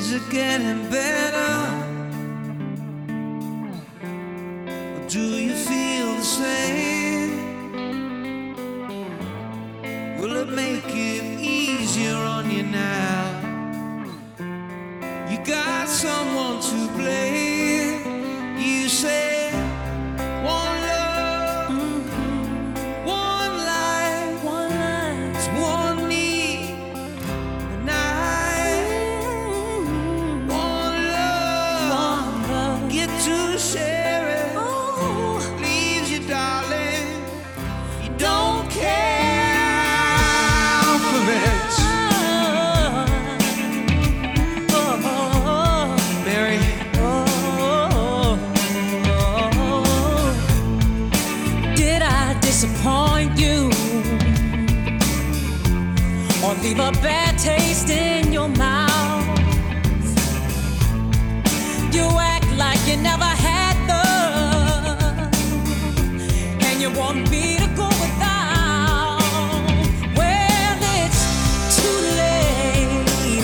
Is it getting better? Or do you feel the same? Will it make it easier on you now? You got someone to blame. You say one love, one life, it's one need, and I one love, get to share it. Leaves you, darling, you don't care for it. Mary, did I disappoint you or leave a bad taste in your mouth? You act like you never had love, and you want me to go without. Well, it's too late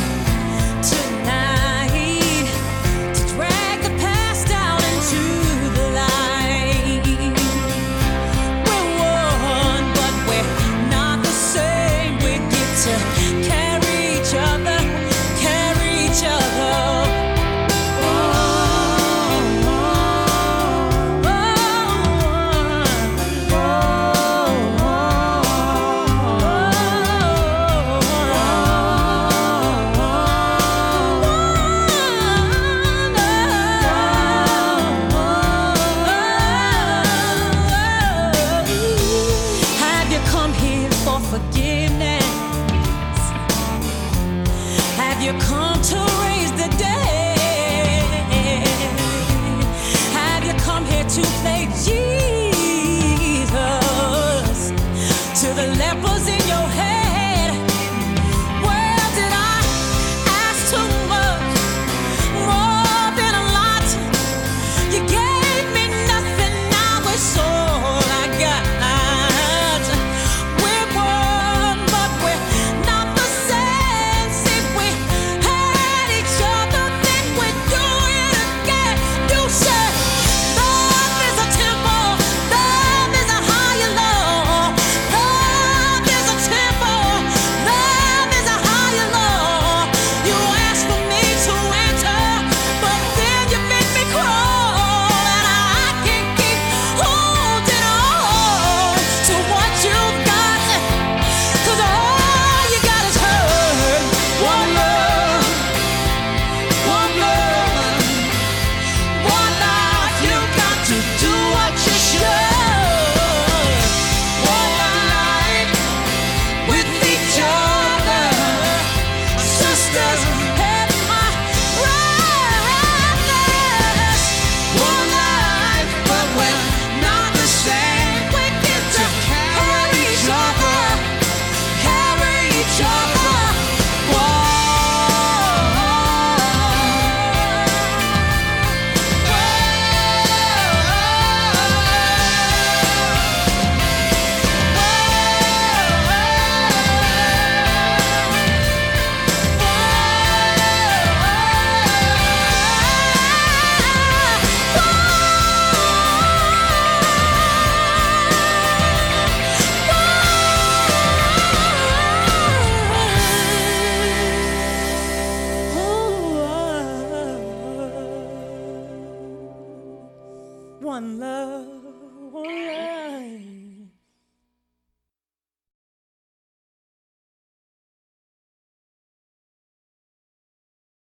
tonight to drag the past down into the light. We're one, but we're not the same. We get to carry each other, carry each other. Have you come here for forgiveness? Have you come to raise the dead? Have you come here to play Jesus to the lepers in your head? Well, did I ask too much, more than a lot? You gave me nothing, now it's all I got. We're one, but we're not the same. See, we had each other, then we do it again. You said love is a temple, love is a higher law. Love is a temple, love is a higher law. You asked for me to enter, but then you make me crawl, and I can't keep holding on to what you got, 'cause all you got is hurt. One love, one love, one life. You got to do what you should. One life with each other, sisters and my brothers. One life, but we're not the same. We get to carry each other, carry each other. One love.